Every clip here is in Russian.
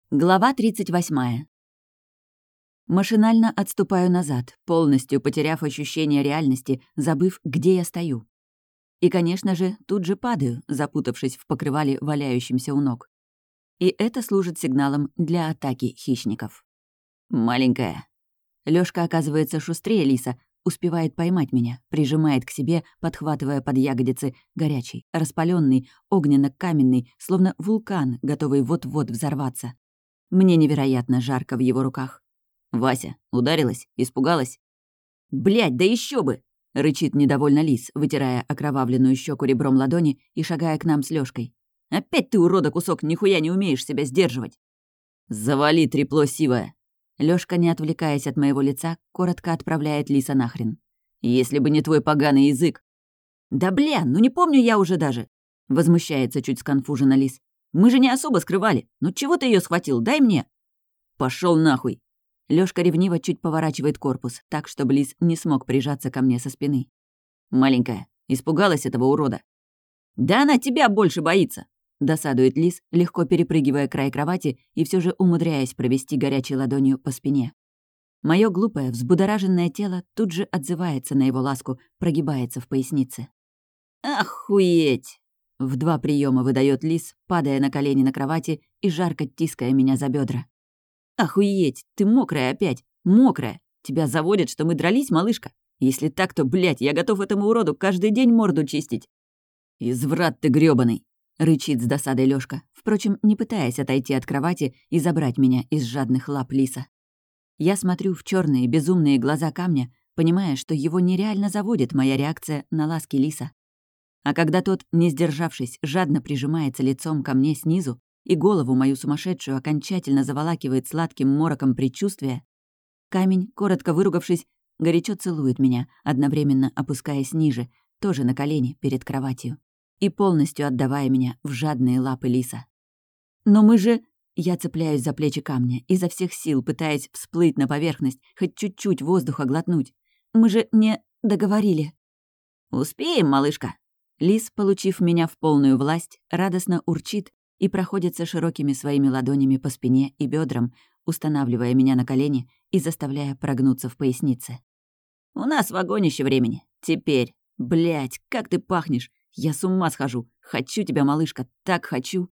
Глава 38. Машинально отступаю назад, полностью потеряв ощущение реальности, забыв, где я стою. И, конечно же, тут же падаю, запутавшись в покрывале, валяющемся у ног. И это служит сигналом для атаки хищников. «Маленькая». Лёшка оказывается шустрее лиса, успевает поймать меня, прижимает к себе, подхватывая под ягодицы, горячий, распалённый, огненно-каменный, словно вулкан, готовый вот-вот взорваться. Мне невероятно жарко в его руках. «Вася, ударилась? Испугалась?» «Блядь, да еще бы!» — рычит недовольно лис, вытирая окровавленную щеку ребром ладони и шагая к нам с Лёшкой. «Опять ты, урода, кусок, нихуя не умеешь себя сдерживать!» «Завали, трепло сивое!» Лёшка, не отвлекаясь от моего лица, коротко отправляет лиса нахрен. «Если бы не твой поганый язык!» «Да бля, ну не помню я уже даже!» — возмущается чуть сконфуженно лис. «Мы же не особо скрывали. Ну чего ты ее схватил? Дай мне!» «Пошёл нахуй!» Лёшка ревниво чуть поворачивает корпус, так, чтобы лис не смог прижаться ко мне со спины. «Маленькая, испугалась этого урода?» «Да она тебя больше боится!» — досадует лис, легко перепрыгивая край кровати и все же умудряясь провести горячей ладонью по спине. Моё глупое, взбудораженное тело тут же отзывается на его ласку, прогибается в пояснице. «Охуеть!» — в 2 приема выдает лис, падая на колени на кровати и жарко тиская меня за бедра. «Охуеть! Ты мокрая опять! Мокрая! Тебя заводит, что мы дрались, малышка? Если так, то, блядь, я готов этому уроду каждый день морду чистить!» «Изврат ты грёбаный!» — рычит с досадой Лёшка, впрочем, не пытаясь отойти от кровати и забрать меня из жадных лап лиса. Я смотрю в чёрные безумные глаза камня, понимая, что его нереально заводит моя реакция на ласки лиса. А когда тот, не сдержавшись, жадно прижимается лицом ко мне снизу и голову мою сумасшедшую окончательно заволакивает сладким мороком предчувствия, камень, коротко выругавшись, горячо целует меня, одновременно опускаясь ниже, тоже на колени перед кроватью, и полностью отдавая меня в жадные лапы лиса. «Но мы же...» Я цепляюсь за плечи камня, изо всех сил пытаясь всплыть на поверхность, хоть чуть-чуть воздуха глотнуть. «Мы же не договорили». «Успеем, малышка». Лис, получив меня в полную власть, радостно урчит и проходится широкими своими ладонями по спине и бедрам, устанавливая меня на колени и заставляя прогнуться в пояснице. «У нас вагонище времени. Теперь. Блядь, как ты пахнешь! Я с ума схожу! Хочу тебя, малышка, так хочу!»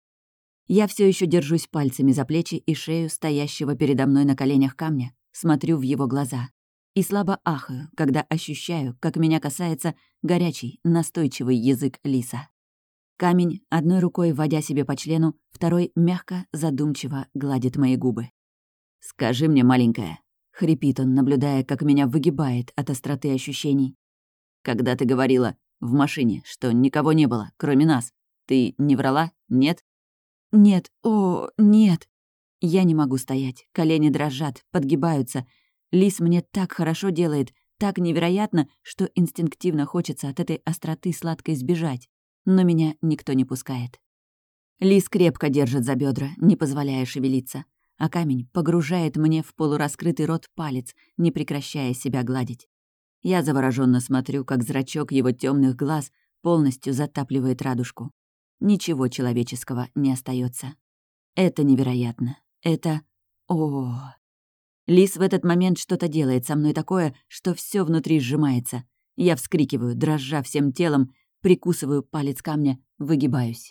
Я все еще держусь пальцами за плечи и шею стоящего передо мной на коленях камня, смотрю в его глаза. И слабо ахаю, когда ощущаю, как меня касается горячий, настойчивый язык лиса. Камень, одной рукой вводя себе по члену, второй мягко, задумчиво гладит мои губы. «Скажи мне, маленькая», — хрипит он, наблюдая, как меня выгибает от остроты ощущений. «Когда ты говорила в машине, что никого не было, кроме нас, ты не врала, нет?» «Нет, о, нет». Я не могу стоять, колени дрожат, подгибаются. Лис мне так хорошо делает, так невероятно, что инстинктивно хочется от этой остроты сладкой сбежать. Но меня никто не пускает. Лис крепко держит за бедра, не позволяя шевелиться, а камень погружает мне в полураскрытый рот палец, не прекращая себя гладить. Я завороженно смотрю, как зрачок его темных глаз полностью затапливает радужку. Ничего человеческого не остается. Это невероятно. Это... О. Лис в этот момент что-то делает со мной такое, что все внутри сжимается. Я вскрикиваю, дрожа всем телом, прикусываю палец камня, выгибаюсь.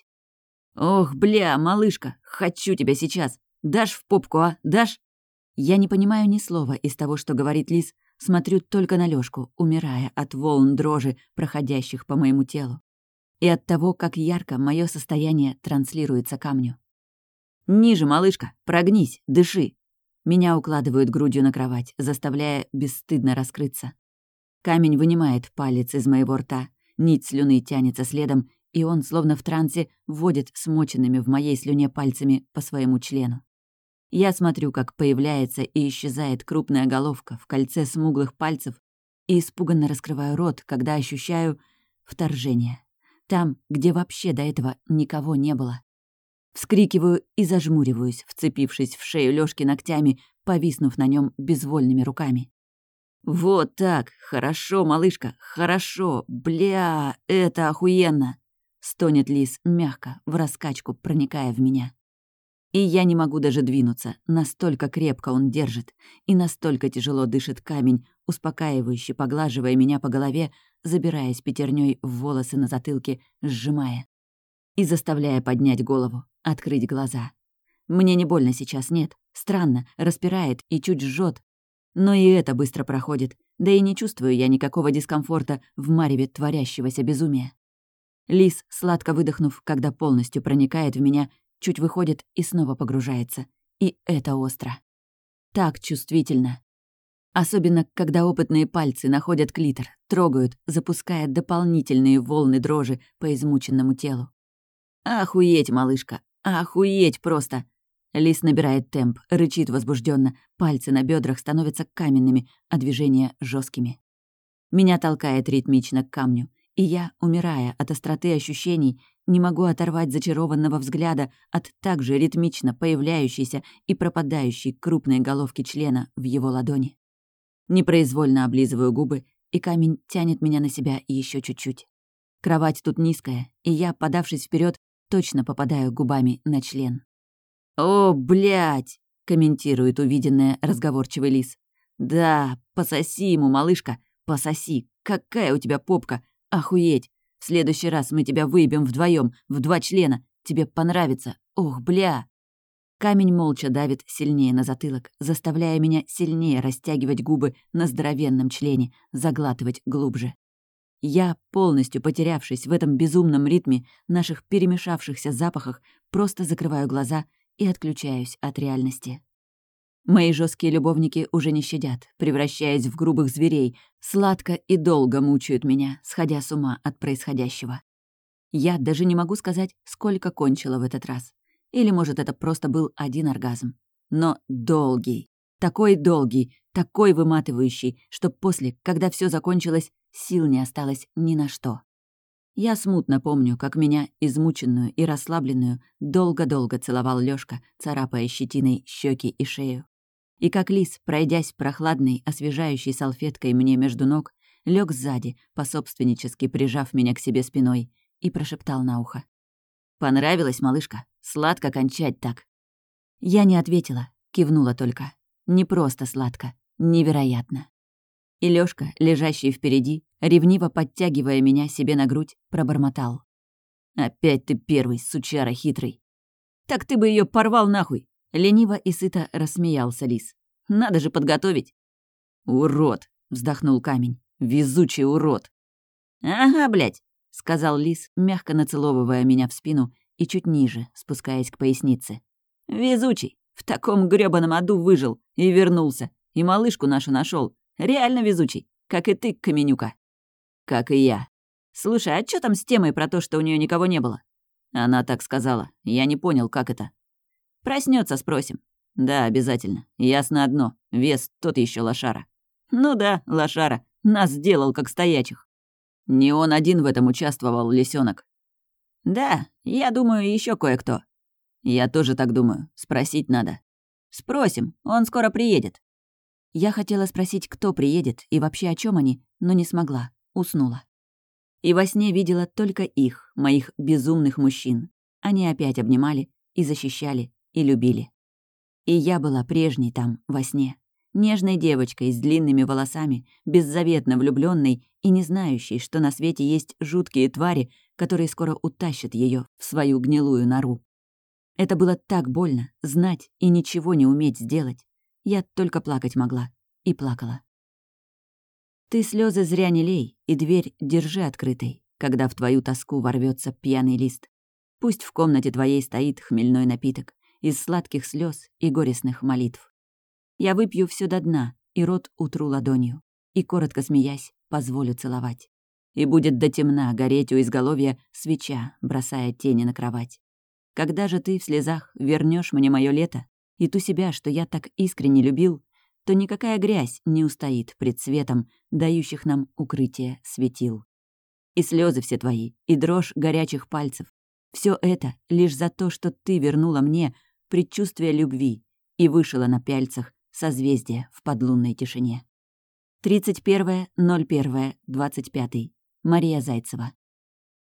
«Ох, бля, малышка, хочу тебя сейчас! Дашь в попку, а? Дашь?» Я не понимаю ни слова из того, что говорит лис, смотрю только на Лёшку, умирая от волн дрожи, проходящих по моему телу. И от того, как ярко мое состояние транслируется камню. «Ниже, малышка, прогнись, дыши!» Меня укладывают грудью на кровать, заставляя бесстыдно раскрыться. Камень вынимает палец из моего рта, нить слюны тянется следом, и он, словно в трансе, вводит смоченными в моей слюне пальцами по своему члену. Я смотрю, как появляется и исчезает крупная головка в кольце смуглых пальцев, и испуганно раскрываю рот, когда ощущаю вторжение. Там, где вообще до этого никого не было. Вскрикиваю и зажмуриваюсь, вцепившись в шею Лёшки ногтями, повиснув на нем безвольными руками. «Вот так! Хорошо, малышка, хорошо! Бля, это охуенно!» — стонет лис мягко, в раскачку проникая в меня. И я не могу даже двинуться, настолько крепко он держит, и настолько тяжело дышит камень, успокаивающе поглаживая меня по голове, забираясь пятерней в волосы на затылке, сжимая. И заставляя поднять голову, открыть глаза. Мне не больно сейчас, нет. Странно, распирает и чуть жжет. Но и это быстро проходит, да и не чувствую я никакого дискомфорта в мареве творящегося безумия. Лис, сладко выдохнув, когда полностью проникает в меня, чуть выходит и снова погружается. И это остро. Так чувствительно. Особенно, когда опытные пальцы находят клитор, трогают, запуская дополнительные волны дрожи по измученному телу. «Охуеть, малышка! Охуеть просто!» Лис набирает темп, рычит возбужденно, пальцы на бедрах становятся каменными, а движения жесткими. Меня толкает ритмично к камню, и я, умирая от остроты ощущений, не могу оторвать зачарованного взгляда от также ритмично появляющейся и пропадающей крупной головки члена в его ладони. Непроизвольно облизываю губы, и камень тянет меня на себя еще чуть-чуть. Кровать тут низкая, и я, подавшись вперед, точно попадаю губами на член. «О, блядь!» — комментирует увиденное разговорчивый лис. «Да, пососи ему, малышка, пососи. Какая у тебя попка! Охуеть! В следующий раз мы тебя выебем вдвоем, в 2 члена. Тебе понравится. Ох, бля!» Камень молча давит сильнее на затылок, заставляя меня сильнее растягивать губы на здоровенном члене, заглатывать глубже. Я, полностью потерявшись в этом безумном ритме наших перемешавшихся запахах, просто закрываю глаза и отключаюсь от реальности. Мои жесткие любовники уже не щадят, превращаясь в грубых зверей, сладко и долго мучают меня, сходя с ума от происходящего. Я даже не могу сказать, сколько кончила в этот раз. Или, может, это просто был один оргазм. Но долгий, такой выматывающий, что после, когда все закончилось, сил не осталось ни на что. Я смутно помню, как меня, измученную и расслабленную, долго-долго целовал Лёшка, царапая щетиной щеки и шею. И как лис, пройдясь прохладной, освежающей салфеткой мне между ног, лег сзади, пособственнически прижав меня к себе спиной, и прошептал на ухо. «Понравилось, малышка? Сладко кончать так». Я не ответила, кивнула только. Не просто сладко, невероятно. И Лёшка, лежащий впереди, ревниво подтягивая меня себе на грудь, пробормотал. «Опять ты первый, сучара хитрый». «Так ты бы её порвал нахуй!» Лениво и сыто рассмеялся лис. «Надо же подготовить». «Урод!» — вздохнул камень. «Везучий урод!» «Ага, блядь!» — сказал лис, мягко нацеловывая меня в спину и чуть ниже, спускаясь к пояснице. «Везучий! В таком грёбаном аду выжил и вернулся, и малышку нашу нашёл. Реально везучий, как и ты, Каменюка». «Как и я. Слушай, а чё там с темой про то, что у неё никого не было?» Она так сказала. Я не понял, как это. «Проснётся, спросим». «Да, обязательно. Ясно одно. Вес тот ещё лошара». «Ну да, лошара. Нас сделал, как стоячих». «Не он один в этом участвовал, лисёнок». «Да, я думаю, ещё кое-кто». «Я тоже так думаю. Спросить надо». «Спросим. Он скоро приедет». Я хотела спросить, кто приедет и вообще о чём они, но не смогла. Уснула. И во сне видела только их, моих безумных мужчин. Они опять обнимали и защищали, и любили. И я была прежней там, во сне. Нежной девочкой с длинными волосами, беззаветно влюблённой и не знающей, что на свете есть жуткие твари, которые скоро утащат её в свою гнилую нору. Это было так больно — знать и ничего не уметь сделать. Я только плакать могла. И плакала. Ты слёзы зря не лей, и дверь держи открытой, когда в твою тоску ворвётся пьяный лист. Пусть в комнате твоей стоит хмельной напиток из сладких слёз и горестных молитв. Я выпью всё до дна, и рот утру ладонью, и, коротко смеясь, позволю целовать. И будет до темна гореть у изголовья свеча, бросая тени на кровать. Когда же ты в слезах вернёшь мне моё лето и ту себя, что я так искренне любил, то никакая грязь не устоит пред светом, дающих нам укрытие светил. И слезы все твои, и дрожь горячих пальцев — все это лишь за то, что ты вернула мне предчувствие любви и вышила на пяльцах созвездие в подлунной тишине. 31.01.25. Мария Зайцева.